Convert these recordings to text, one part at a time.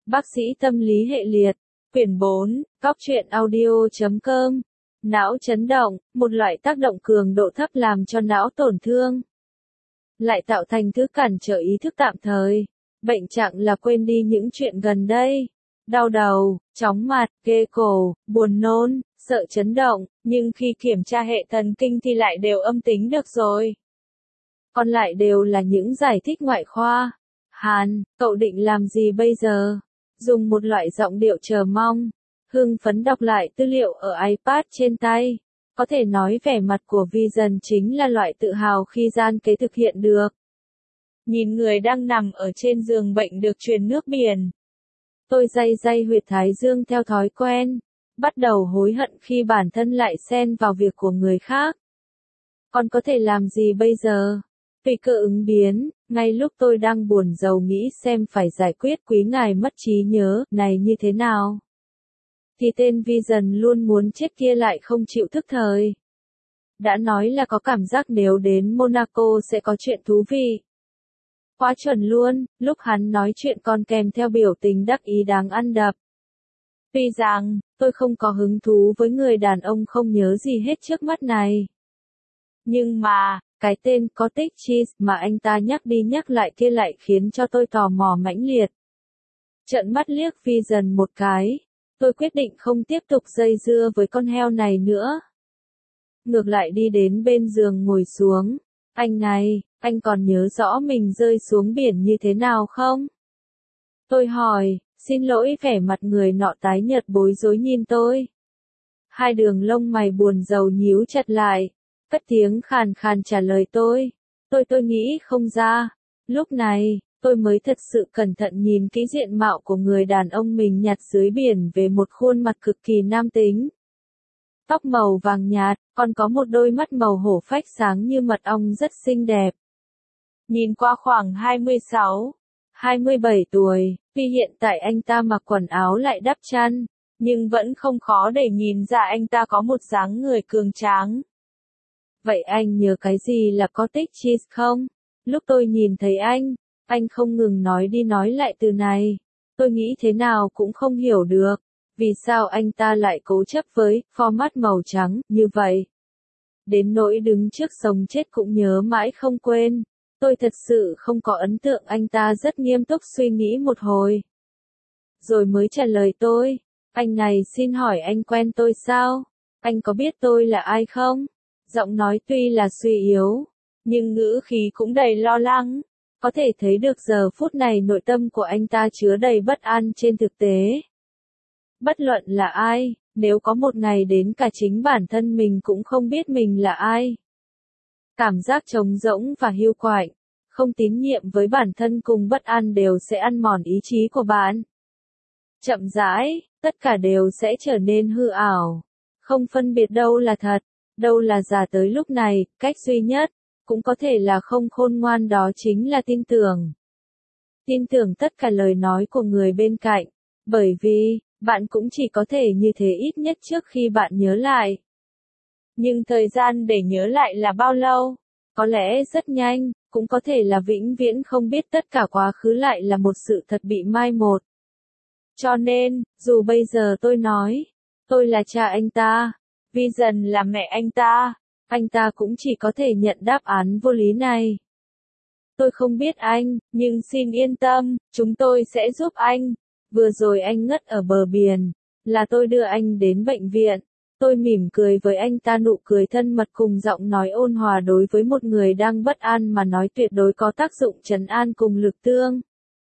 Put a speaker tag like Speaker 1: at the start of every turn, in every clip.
Speaker 1: Bác sĩ tâm lý hệ liệt, quyển 4, Cóc truyện audio.com. Não chấn động, một loại tác động cường độ thấp làm cho não tổn thương, lại tạo thành thứ cản trở ý thức tạm thời. Bệnh trạng là quên đi những chuyện gần đây. Đau đầu, chóng mặt, ghê cổ, buồn nôn, sợ chấn động, nhưng khi kiểm tra hệ thần kinh thì lại đều âm tính được rồi. Còn lại đều là những giải thích ngoại khoa. Hàn, cậu định làm gì bây giờ? Dùng một loại giọng điệu chờ mong, hưng phấn đọc lại tư liệu ở iPad trên tay. Có thể nói vẻ mặt của Vision chính là loại tự hào khi gian kế thực hiện được. Nhìn người đang nằm ở trên giường bệnh được truyền nước biển. Tôi day huyệt thái dương theo thói quen, bắt đầu hối hận khi bản thân lại xen vào việc của người khác. Còn có thể làm gì bây giờ? Tùy cơ ứng biến, ngay lúc tôi đang buồn rầu nghĩ xem phải giải quyết quý ngài mất trí nhớ này như thế nào, thì tên Vision luôn muốn chết kia lại không chịu thức thời. Đã nói là có cảm giác nếu đến Monaco sẽ có chuyện thú vị. Quá chuẩn luôn, lúc hắn nói chuyện còn kèm theo biểu tình đắc ý đáng ăn đập. Tuy rằng, tôi không có hứng thú với người đàn ông không nhớ gì hết trước mắt này. Nhưng mà, cái tên Cottage Cheese mà anh ta nhắc đi nhắc lại kia lại khiến cho tôi tò mò mãnh liệt. Trợn mắt liếc Vision một cái, tôi quyết định không tiếp tục dây dưa với con heo này nữa. Ngược lại đi đến bên giường ngồi xuống. Anh này, anh còn nhớ rõ mình rơi xuống biển như thế nào không? Tôi hỏi, xin lỗi, vẻ mặt người nọ tái nhợt bối rối nhìn tôi. Hai đường lông mày buồn rầu nhíu chặt lại, cất tiếng khàn khàn trả lời tôi. Tôi nghĩ không ra. Lúc này, tôi mới thật sự cẩn thận nhìn kỹ diện mạo của người đàn ông mình nhặt dưới biển về một khuôn mặt cực kỳ nam tính. Tóc màu vàng nhạt, còn có một đôi mắt màu hổ phách sáng như mật ong rất xinh đẹp. Nhìn qua khoảng 26, 27 tuổi, tuy hiện tại anh ta mặc quần áo lại đắp chăn, nhưng vẫn không khó để nhìn ra anh ta có một dáng người cường tráng. Vậy anh nhớ cái gì là Cottage Cheese không? Lúc tôi nhìn thấy anh không ngừng nói đi nói lại từ này. Tôi nghĩ thế nào cũng không hiểu được. Vì sao anh ta lại cố chấp với format màu trắng như vậy? Đến nỗi đứng trước sống chết cũng nhớ mãi không quên. Tôi thật sự không có ấn tượng. Anh ta rất nghiêm túc suy nghĩ một hồi, rồi mới trả lời tôi. Anh này, xin hỏi anh quen tôi sao? Anh có biết tôi là ai không? Giọng nói tuy là suy yếu, nhưng ngữ khí cũng đầy lo lắng. Có thể thấy được giờ phút này nội tâm của anh ta chứa đầy bất an trên thực tế. Bất luận là ai, nếu có một ngày đến cả chính bản thân mình cũng không biết mình là ai. Cảm giác trống rỗng và hiu quạnh, không tín nhiệm với bản thân cùng bất an đều sẽ ăn mòn ý chí của bạn. Chậm rãi, tất cả đều sẽ trở nên hư ảo. Không phân biệt đâu là thật, đâu là giả tới lúc này, cách duy nhất, cũng có thể là không khôn ngoan đó chính là tin tưởng. Tin tưởng tất cả lời nói của người bên cạnh, bởi vì, bạn cũng chỉ có thể như thế ít nhất trước khi bạn nhớ lại. Nhưng thời gian để nhớ lại là bao lâu? Có lẽ rất nhanh, cũng có thể là vĩnh viễn không biết tất cả quá khứ lại là một sự thật bị mai một. Cho nên, dù bây giờ tôi nói, tôi là cha anh ta, Vision là mẹ anh ta cũng chỉ có thể nhận đáp án vô lý này. Tôi không biết anh, nhưng xin yên tâm, chúng tôi sẽ giúp anh. Vừa rồi anh ngất ở bờ biển, là tôi đưa anh đến bệnh viện. Tôi mỉm cười với anh ta, nụ cười thân mật cùng giọng nói ôn hòa đối với một người đang bất an mà nói tuyệt đối có tác dụng trấn an cùng lực tương.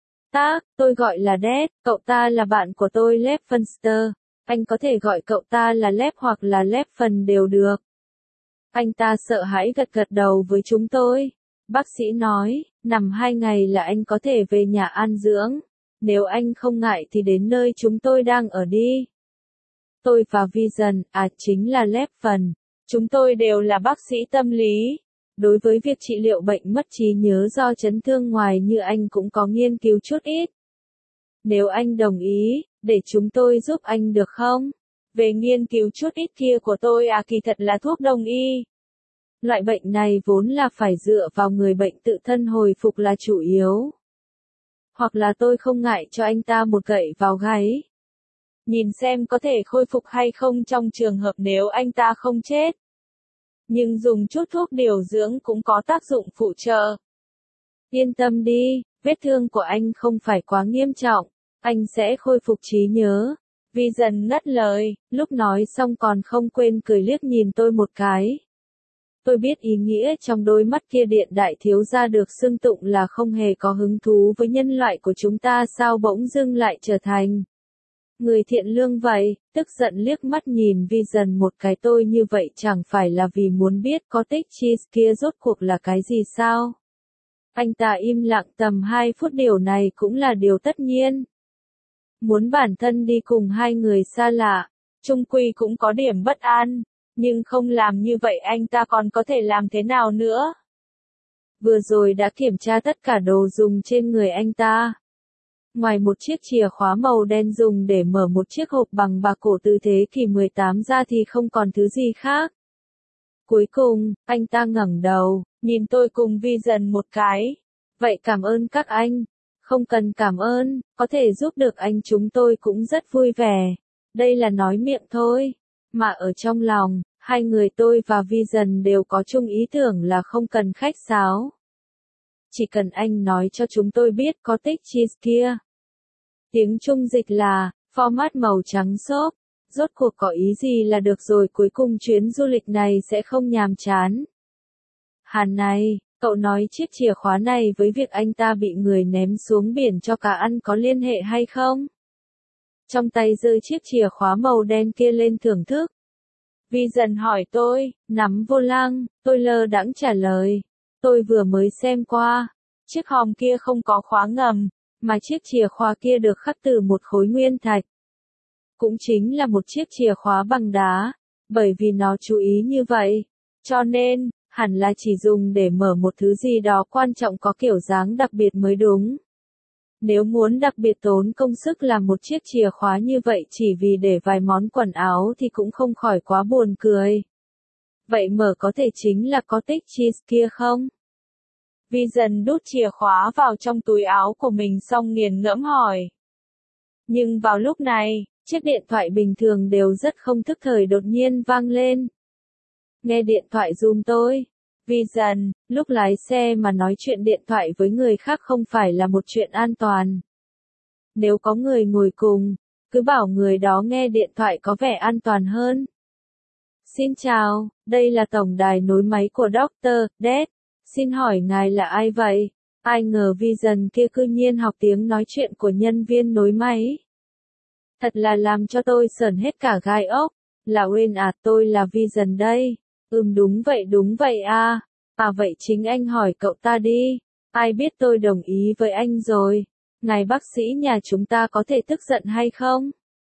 Speaker 1: Tôi gọi là Dad, cậu ta là bạn của tôi Lev Funster. Anh có thể gọi cậu ta là Lev hoặc là Lev Fun đều được. Anh ta sợ hãi gật gật đầu với chúng tôi. Bác sĩ nói, nằm 2 ngày là anh có thể về nhà an dưỡng. Nếu anh không ngại thì đến nơi chúng tôi đang ở đi. Tôi và Vision, chính là Lev Fun, chúng tôi đều là bác sĩ tâm lý. Đối với việc trị liệu bệnh mất trí nhớ do chấn thương ngoài như anh cũng có nghiên cứu chút ít. Nếu anh đồng ý, để chúng tôi giúp anh được không? Về nghiên cứu chút ít kia của tôi kỳ thật là thuốc đông y. Loại bệnh này vốn là phải dựa vào người bệnh tự thân hồi phục là chủ yếu. Hoặc là tôi không ngại cho anh ta một gậy vào gáy. Nhìn xem có thể khôi phục hay không trong trường hợp nếu anh ta không chết. Nhưng dùng chút thuốc điều dưỡng cũng có tác dụng phụ trợ. Yên tâm đi, vết thương của anh không phải quá nghiêm trọng, anh sẽ khôi phục trí nhớ. Vi dần ngắt lời, lúc nói xong còn không quên cười liếc nhìn tôi một cái. Tôi biết ý nghĩa trong đôi mắt kia Điện đại thiếu gia được xưng tụng là không hề có hứng thú với nhân loại của chúng ta sao bỗng dưng lại trở thành người thiện lương vậy, tức giận liếc mắt nhìn Vi dần một cái tôi như vậy chẳng phải là vì muốn biết cottage cheese kia rốt cuộc là cái gì sao? Anh ta im lặng tầm 2 phút điều này cũng là điều tất nhiên. Muốn bản thân đi cùng hai người xa lạ, chung quy cũng có điểm bất an, nhưng không làm như vậy anh ta còn có thể làm thế nào nữa? Vừa rồi đã kiểm tra tất cả đồ dùng trên người anh ta. Ngoài một chiếc chìa khóa màu đen dùng để mở một chiếc hộp bằng bạc cổ từ thế kỷ 18 ra thì không còn thứ gì khác. Cuối cùng, anh ta ngẩng đầu, nhìn tôi cùng Vi dần một cái. Vậy cảm ơn các anh. Không cần cảm ơn, có thể giúp được anh chúng tôi cũng rất vui vẻ. Đây là nói miệng thôi. Mà ở trong lòng, hai người tôi và Vi dần đều có chung ý tưởng là không cần khách sáo. Chỉ cần anh nói cho chúng tôi biết cottage cheese kia. Tiếng Trung dịch là, format màu trắng xốp. Rốt cuộc có ý gì là được rồi, cuối cùng chuyến du lịch này sẽ không nhàm chán. Hàn này, cậu nói chiếc chìa khóa này với việc anh ta bị người ném xuống biển cho cá ăn có liên hệ hay không? Trong tay giơ chiếc chìa khóa màu đen kia lên thưởng thức. Vi dần hỏi tôi, nắm vô lăng, tôi lơ đãng trả lời. Tôi vừa mới xem qua, chiếc hòm kia không có khóa ngầm, mà chiếc chìa khóa kia được khắc từ một khối nguyên thạch. Cũng chính là một chiếc chìa khóa bằng đá, bởi vì nó chú ý như vậy. Cho nên, hẳn là chỉ dùng để mở một thứ gì đó quan trọng có kiểu dáng đặc biệt mới đúng. Nếu muốn đặc biệt tốn công sức làm một chiếc chìa khóa như vậy chỉ vì để vài món quần áo thì cũng không khỏi quá buồn cười. Vậy mở có thể chính là cottage cheese kia không? Vi dần đút chìa khóa vào trong túi áo của mình xong nghiền ngẫm hỏi. Nhưng vào lúc này, chiếc điện thoại bình thường đều rất không thức thời đột nhiên vang lên. Nghe điện thoại giùm tôi. Vi dần, lúc lái xe mà nói chuyện điện thoại với người khác không phải là một chuyện an toàn. Nếu có người ngồi cùng, cứ bảo người đó nghe điện thoại có vẻ an toàn hơn. Xin chào, đây là tổng đài nối máy của Dr. Death. Xin hỏi ngài là ai vậy? Ai ngờ Vi dần kia cư nhiên học tiếng nói chuyện của nhân viên nối máy. Thật là làm cho tôi sởn hết cả gai ốc. Là Wayne à, tôi là Vi dần đây. Đúng vậy à. À vậy chính anh hỏi cậu ta đi. Ai biết tôi đồng ý với anh rồi. Ngài bác sĩ nhà chúng ta có thể tức giận hay không?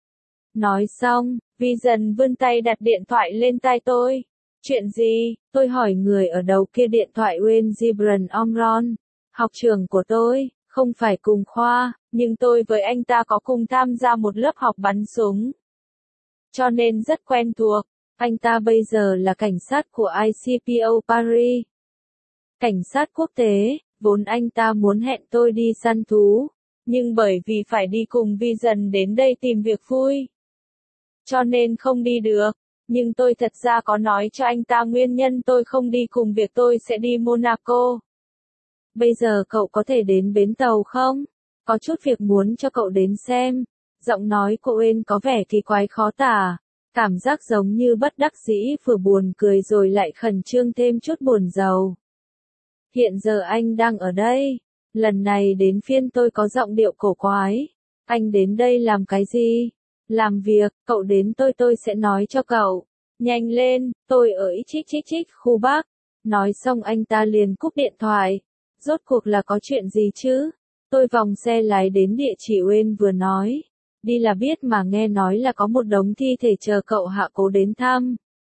Speaker 1: Nói xong, Vi dần vươn tay đặt điện thoại lên tai tôi. Chuyện gì? Tôi hỏi người ở đầu kia điện thoại. Wayne Gibran Omron, học trưởng của tôi, không phải cùng khoa, nhưng tôi với anh ta có cùng tham gia một lớp học bắn súng. Cho nên rất quen thuộc. Anh ta bây giờ là cảnh sát của ICPO Paris. Cảnh sát quốc tế, vốn anh ta muốn hẹn tôi đi săn thú, nhưng bởi vì phải đi cùng Vi dần đến đây tìm việc vui, cho nên không đi được. Nhưng tôi thật ra có nói cho anh ta nguyên nhân tôi không đi cùng việc tôi sẽ đi Monaco. Bây giờ cậu có thể đến bến tàu không? Có chút việc muốn cho cậu đến xem. Giọng nói của Wayne có vẻ kỳ quái khó tả. Cảm giác giống như bất đắc dĩ vừa buồn cười rồi lại khẩn trương thêm chút buồn rầu. Hiện giờ anh đang ở đây. Lần này đến phiên tôi có giọng điệu cổ quái. Anh đến đây làm cái gì? Làm việc, cậu đến tôi sẽ nói cho cậu. Nhanh lên, tôi ở chích khu Bắc. Nói xong anh ta liền cúp điện thoại. Rốt cuộc là có chuyện gì chứ? Tôi vòng xe lái đến địa chỉ Wayne vừa nói. Đi là biết mà nghe nói là có một đống thi thể chờ cậu hạ cố đến thăm.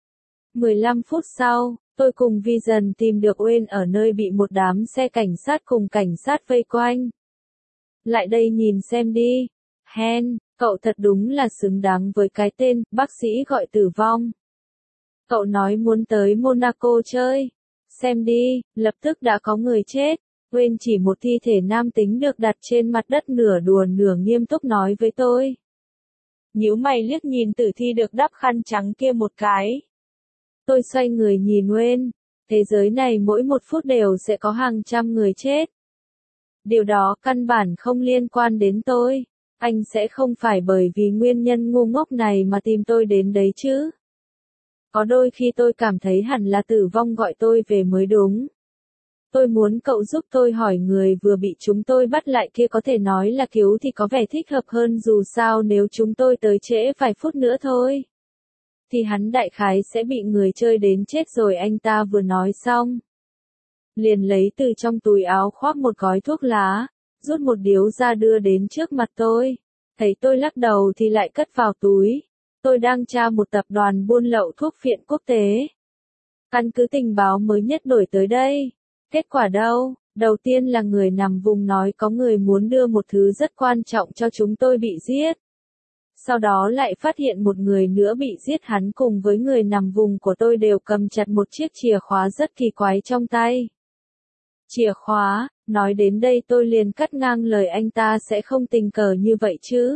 Speaker 1: 15 phút sau, tôi cùng Vi dần tìm được Wayne ở nơi bị một đám xe cảnh sát cùng cảnh sát vây quanh. Lại đây nhìn xem đi. Hen, cậu thật đúng là xứng đáng với cái tên, bác sĩ gọi tử vong. Cậu nói muốn tới Monaco chơi. Xem đi, lập tức đã có người chết. Quên chỉ một thi thể nam tính được đặt trên mặt đất nửa đùa nửa nghiêm túc nói với tôi.
Speaker 2: Nhíu mày liếc nhìn tử thi được đắp khăn trắng kia một cái.
Speaker 1: Tôi xoay người nhìn Wayne. Thế giới này mỗi một phút đều sẽ có hàng trăm người chết. Điều đó căn bản không liên quan đến tôi. Anh sẽ không phải bởi vì nguyên nhân ngu ngốc này mà tìm tôi đến đấy chứ. Có đôi khi tôi cảm thấy hẳn là tử vong gọi tôi về mới đúng. Tôi muốn cậu giúp tôi hỏi người vừa bị chúng tôi bắt lại kia, có thể nói là cứu thì có vẻ thích hợp hơn, dù sao nếu chúng tôi tới trễ vài phút nữa thôi thì hắn đại khái sẽ bị người chơi đến chết rồi. Anh ta vừa nói xong liền lấy từ trong túi áo khoác một gói thuốc lá, rút một điếu ra đưa đến trước mặt tôi. Thấy tôi lắc đầu thì lại cất vào túi. Tôi đang tra một tập đoàn buôn lậu thuốc phiện quốc tế. Căn cứ tình báo mới nhất đổi tới đây. Kết quả đâu? Đầu tiên là người nằm vùng nói có người muốn đưa một thứ rất quan trọng cho chúng tôi bị giết. Sau đó lại phát hiện một người nữa bị giết, hắn cùng với người nằm vùng của tôi đều cầm chặt một chiếc chìa khóa rất kỳ quái trong tay. Chìa khóa, nói đến đây tôi liền cắt ngang lời anh ta, sẽ không tình cờ như vậy chứ.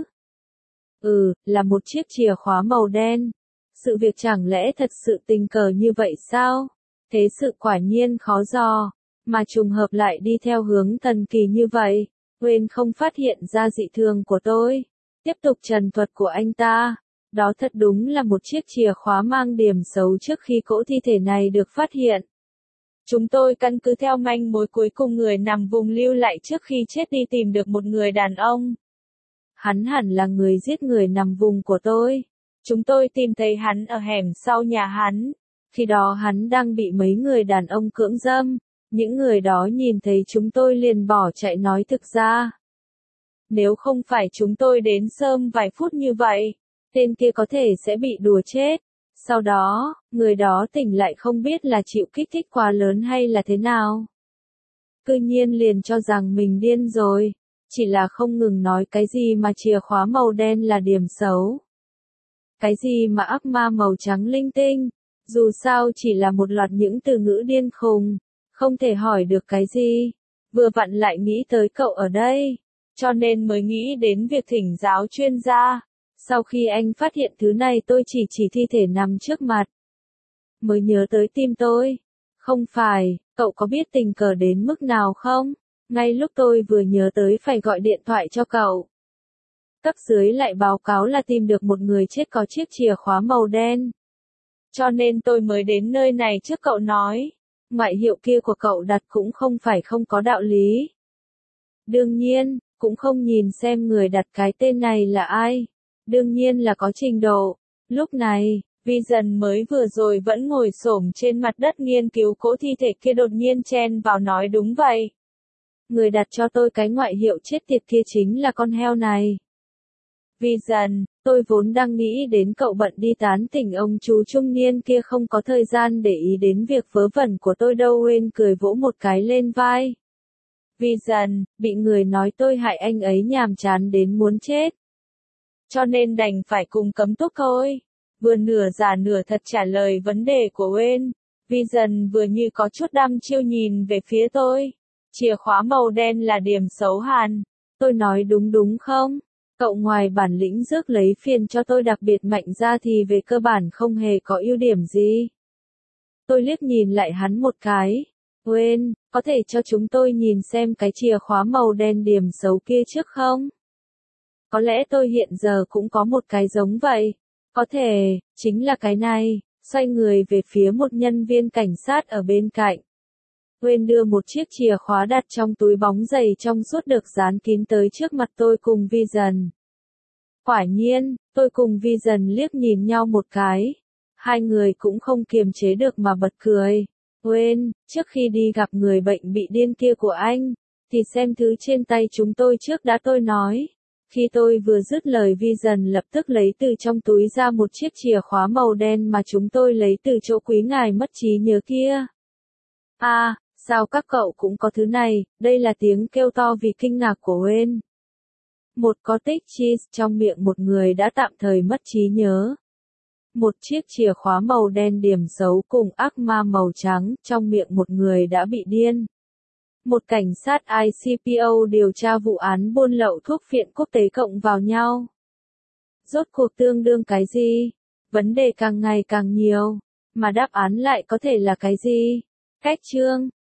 Speaker 1: Là một chiếc chìa khóa màu đen. Sự việc chẳng lẽ thật sự tình cờ như vậy sao? Thế sự quả nhiên khó dò, mà trùng hợp lại đi theo hướng thần kỳ như vậy. Wayne không phát hiện ra dị thường của tôi. Tiếp tục trần thuật của anh ta. Đó thật đúng là một chiếc chìa khóa mang điểm xấu trước khi cỗ thi thể này được phát hiện.
Speaker 2: Chúng tôi căn cứ theo manh mối cuối cùng người nằm vùng lưu lại trước khi chết đi tìm được một người đàn ông.
Speaker 1: Hắn hẳn là người giết người nằm vùng của tôi.
Speaker 2: Chúng tôi tìm thấy hắn ở hẻm sau nhà hắn.
Speaker 1: Khi đó hắn đang bị mấy người đàn ông cưỡng dâm. Những người đó nhìn thấy chúng tôi liền bỏ chạy, nói thực ra.
Speaker 2: Nếu không phải chúng tôi đến sớm vài phút như vậy,
Speaker 1: tên kia có thể sẽ bị đùa chết. Sau đó, người đó tỉnh lại không biết là chịu kích thích quá lớn hay là thế nào. Cư nhiên liền cho rằng mình điên rồi. Chỉ là không ngừng nói cái gì mà chìa khóa màu đen là điểm xấu. Cái gì mà ác ma màu trắng linh tinh. Dù sao chỉ là một loạt những từ ngữ điên khùng. Không thể hỏi được cái gì. Vừa vặn lại nghĩ tới cậu ở đây.
Speaker 2: Cho nên mới nghĩ đến việc thỉnh giáo chuyên gia.
Speaker 1: Sau khi anh phát hiện thứ này tôi chỉ thi thể nằm trước mặt. Mới nhớ tới tim tôi. Không phải, cậu có biết tình cờ đến mức nào không? Ngay lúc tôi vừa nhớ tới phải gọi điện thoại cho cậu. Cấp dưới lại báo cáo là tìm được một người chết có chiếc chìa khóa màu đen.
Speaker 2: Cho nên tôi mới đến nơi này trước cậu nói.
Speaker 1: Ngoại hiệu kia của cậu đặt cũng không phải không có đạo lý. Đương nhiên, cũng không nhìn xem người đặt cái tên này là ai. Đương nhiên là có trình độ. Lúc này,
Speaker 2: Vision mới vừa rồi vẫn ngồi xổm trên mặt đất nghiên cứu cỗ thi thể kia đột nhiên chen vào nói đúng vậy.
Speaker 1: Người đặt cho tôi cái ngoại hiệu chết tiệt kia chính là con heo này.
Speaker 2: Vision,
Speaker 1: tôi vốn đang nghĩ đến cậu bận đi tán tỉnh ông chú trung niên kia, không có thời gian để ý đến việc vớ vẩn của tôi đâu. Wayne cười vỗ một cái lên vai.
Speaker 2: Vision,
Speaker 1: bị người nói tôi hại anh ấy nhàm chán đến muốn chết.
Speaker 2: Cho nên đành phải cùng cấm túc thôi. Vừa nửa giả nửa thật trả lời vấn đề của Wayne. Vision vừa như có chút đăm chiêu nhìn về phía tôi. Chìa khóa màu đen là điểm xấu hàn.
Speaker 1: Tôi nói đúng không? Cậu ngoài bản lĩnh rước lấy phiền cho tôi đặc biệt mạnh ra thì về cơ bản không hề có ưu điểm gì. Tôi liếc nhìn lại hắn một cái. Wayne, có thể cho chúng tôi nhìn xem cái chìa khóa màu đen điểm xấu kia trước không? Có lẽ tôi hiện giờ cũng có một cái giống vậy. Có thể, chính là cái này. Xoay người về phía một nhân viên cảnh sát ở bên cạnh. Wayne đưa một chiếc chìa khóa đặt trong túi bóng giày trong suốt được dán kín tới trước mặt tôi cùng Vision. Quả nhiên, tôi cùng Vision liếc nhìn nhau một cái. Hai người cũng không kiềm chế được mà bật cười. Wayne, trước khi đi gặp người bệnh bị điên kia của anh, thì xem thứ trên tay chúng tôi trước đã, tôi nói. Khi tôi vừa dứt lời, Vision lập tức lấy từ trong túi ra một chiếc chìa khóa màu đen mà chúng tôi lấy từ chỗ quý ngài mất trí nhớ kia. À, sao các cậu cũng có thứ này? Đây là tiếng kêu to vì kinh ngạc của Wayne. Một cottage cheese trong miệng một người đã tạm thời mất trí nhớ. Một chiếc chìa khóa màu đen điểm xấu cùng ác ma màu trắng trong miệng một người đã bị điên. một cảnh sát ICPO điều tra vụ án buôn lậu thuốc phiện quốc tế cộng vào nhau. Rốt cuộc tương đương cái gì? Vấn đề càng ngày càng nhiều, mà đáp án lại có thể là cái gì? Cách chương